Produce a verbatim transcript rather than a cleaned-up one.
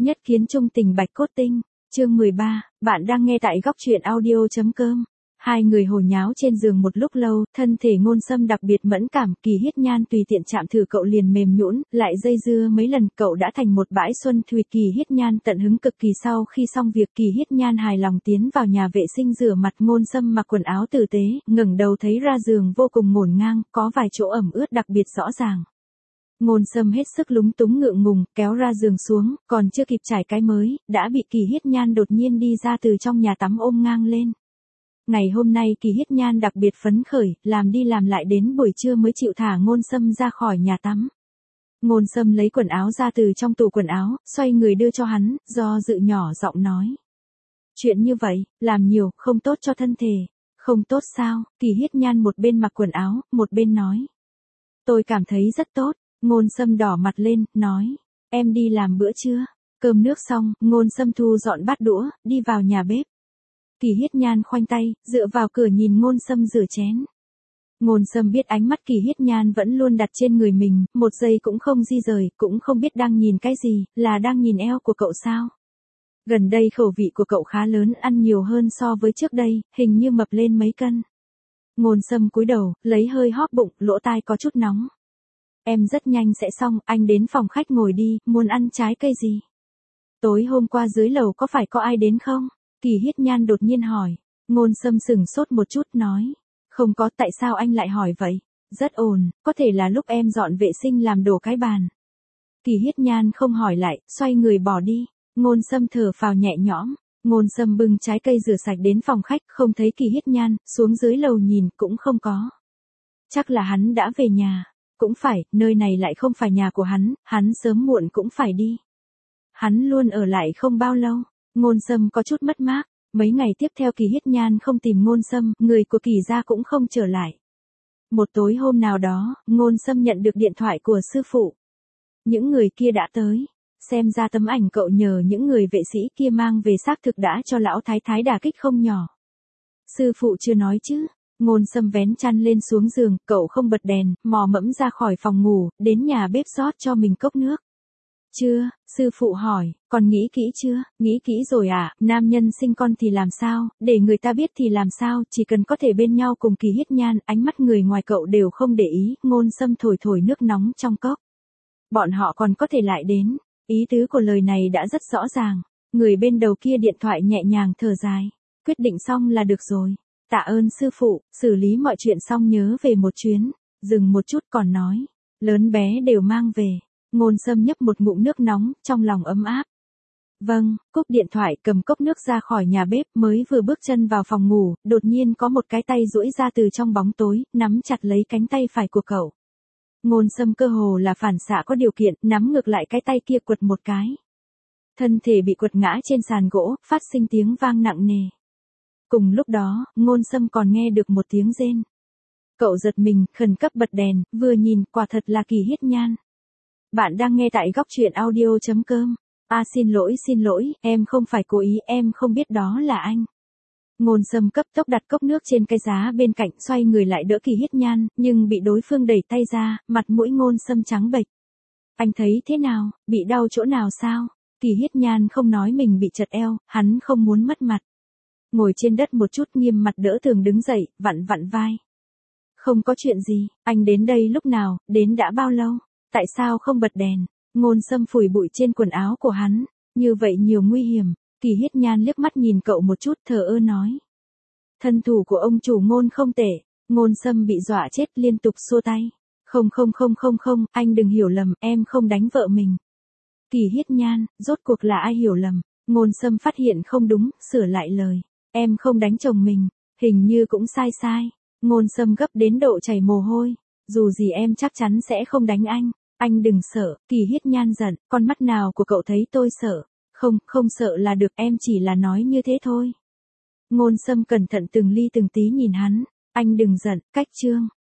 Nhất kiến trung tình bạch cốt tinh, chương mười ba, bạn đang nghe tại góc truyện audio.com. Hai người hồ nháo trên giường một lúc lâu, thân thể Ngôn Sâm đặc biệt mẫn cảm, Kỳ Hiết Nhan tùy tiện chạm thử cậu liền mềm nhũn, lại dây dưa mấy lần, cậu đã thành một bãi xuân thủy. Kỳ Hiết Nhan tận hứng cực kỳ. Sau khi xong việc, Kỳ Hiết Nhan hài lòng tiến vào nhà vệ sinh rửa mặt. Ngôn Sâm mặc quần áo tử tế, ngẩng đầu thấy ra giường vô cùng ngổn ngang, có vài chỗ ẩm ướt đặc biệt rõ ràng. Ngôn Sâm hết sức lúng túng ngượng ngùng, kéo ra giường xuống, còn chưa kịp trải cái mới, đã bị Kỳ Hiết Nhan đột nhiên đi ra từ trong nhà tắm ôm ngang lên. Ngày hôm nay Kỳ Hiết Nhan đặc biệt phấn khởi, làm đi làm lại đến buổi trưa mới chịu thả Ngôn Sâm ra khỏi nhà tắm. Ngôn Sâm lấy quần áo ra từ trong tủ quần áo, xoay người đưa cho hắn, do dự nhỏ giọng nói. Chuyện như vậy, làm nhiều, không tốt cho thân thể. Không tốt sao? Kỳ Hiết Nhan một bên mặc quần áo, một bên nói. Tôi cảm thấy rất tốt. Ngôn Sâm đỏ mặt lên, nói. Em đi làm bữa trưa. Cơm nước xong, Ngôn Sâm thu dọn bát đũa, đi vào nhà bếp. Kỳ Hiết Nhan khoanh tay, dựa vào cửa nhìn Ngôn Sâm rửa chén. Ngôn Sâm biết ánh mắt Kỳ Hiết Nhan vẫn luôn đặt trên người mình, một giây cũng không di rời, cũng không biết đang nhìn cái gì, là đang nhìn eo của cậu sao. Gần đây khẩu vị của cậu khá lớn, ăn nhiều hơn so với trước đây, hình như mập lên mấy cân. Ngôn Sâm cúi đầu, lấy hơi hóp bụng, lỗ tai có chút nóng. Em rất nhanh sẽ xong, anh đến phòng khách ngồi đi, muốn ăn trái cây gì? Tối hôm qua dưới lầu có phải có ai đến không? Kỳ Hiết Nhan đột nhiên hỏi. Ngôn Sâm sừng sốt một chút, nói. Không có, tại sao anh lại hỏi vậy? Rất ồn, có thể là lúc em dọn vệ sinh làm đổ cái bàn. Kỳ Hiết Nhan không hỏi lại, xoay người bỏ đi. Ngôn Sâm thở phào nhẹ nhõm. Ngôn Sâm bưng trái cây rửa sạch đến phòng khách, không thấy Kỳ Hiết Nhan, xuống dưới lầu nhìn, cũng không có. Chắc là hắn đã về nhà. Cũng phải, nơi này lại không phải nhà của hắn, hắn sớm muộn cũng phải đi. Hắn luôn ở lại không bao lâu. Ngôn Sâm có chút mất mát. Mấy ngày tiếp theo Kỳ Hiết Nhan không tìm Ngôn Sâm, người của Kỳ gia cũng không trở lại. Một tối hôm nào đó, Ngôn Sâm nhận được điện thoại của sư phụ. Những người kia đã tới. Xem ra tấm ảnh cậu nhờ những người vệ sĩ kia mang về xác thực đã cho lão thái thái đả kích không nhỏ. Sư phụ chưa nói chứ. Ngôn Sâm vén chăn lên xuống giường, cậu không bật đèn, mò mẫm ra khỏi phòng ngủ, đến nhà bếp rót cho mình cốc nước. Chưa, sư phụ hỏi, còn nghĩ kỹ chưa? Nghĩ kỹ rồi à, nam nhân sinh con thì làm sao, để người ta biết thì làm sao, chỉ cần có thể bên nhau cùng Kỳ Hiết Nhan, ánh mắt người ngoài cậu đều không để ý. Ngôn Sâm thổi thổi nước nóng trong cốc. Bọn họ còn có thể lại đến, ý tứ của lời này đã rất rõ ràng. Người bên đầu kia điện thoại nhẹ nhàng thở dài, quyết định xong là được rồi. Tạ ơn sư phụ, xử lý mọi chuyện xong nhớ về một chuyến. Dừng một chút còn nói, lớn bé đều mang về. Ngôn Sâm nhấp một ngụm nước nóng, trong lòng ấm áp. Vâng, cúp điện thoại, cầm cốc nước ra khỏi nhà bếp, mới vừa bước chân vào phòng ngủ, đột nhiên có một cái tay duỗi ra từ trong bóng tối, nắm chặt lấy cánh tay phải của cậu. Ngôn Sâm cơ hồ là phản xạ có điều kiện, nắm ngược lại cái tay kia quật một cái. Thân thể bị quật ngã trên sàn gỗ, phát sinh tiếng vang nặng nề. Cùng lúc đó, Ngôn Sâm còn nghe được một tiếng rên. Cậu giật mình, khẩn cấp bật đèn, vừa nhìn, quả thật là Kỳ Hiết Nhan. Bạn đang nghe tại góc truyện audio.com. À xin lỗi xin lỗi, em không phải cố ý, em không biết đó là anh. Ngôn Sâm cấp tốc đặt cốc nước trên cái giá bên cạnh, xoay người lại đỡ Kỳ Hiết Nhan, nhưng bị đối phương đẩy tay ra, mặt mũi Ngôn Sâm trắng bệch. Anh thấy thế nào, bị đau chỗ nào sao? Kỳ Hiết Nhan không nói mình bị chật eo, hắn không muốn mất mặt. Ngồi trên đất một chút, nghiêm mặt đỡ tường đứng dậy, vặn vặn vai. Không có chuyện gì, anh đến đây lúc nào, đến đã bao lâu, tại sao không bật đèn? Ngôn Sâm phủi bụi trên quần áo của hắn, như vậy nhiều nguy hiểm. Kỳ Hiết Nhan liếc mắt nhìn cậu một chút, thờ ơ nói. Thân thủ của ông chủ Ngôn không tệ. Ngôn Sâm bị dọa chết, liên tục xua tay. Không không không không không, anh đừng hiểu lầm, em không đánh vợ mình. Kỳ Hiết Nhan, rốt cuộc là ai hiểu lầm? Ngôn Sâm phát hiện không đúng, sửa lại lời. Em không đánh chồng mình, hình như cũng sai sai. Ngôn Sâm gấp đến độ chảy mồ hôi. Dù gì em chắc chắn sẽ không đánh anh. Anh đừng sợ. Kỳ Hiết Nhan giận, con mắt nào của cậu thấy tôi sợ? Không, không sợ là được, em chỉ là nói như thế thôi. Ngôn Sâm cẩn thận từng ly từng tí nhìn hắn. Anh đừng giận, cách chương.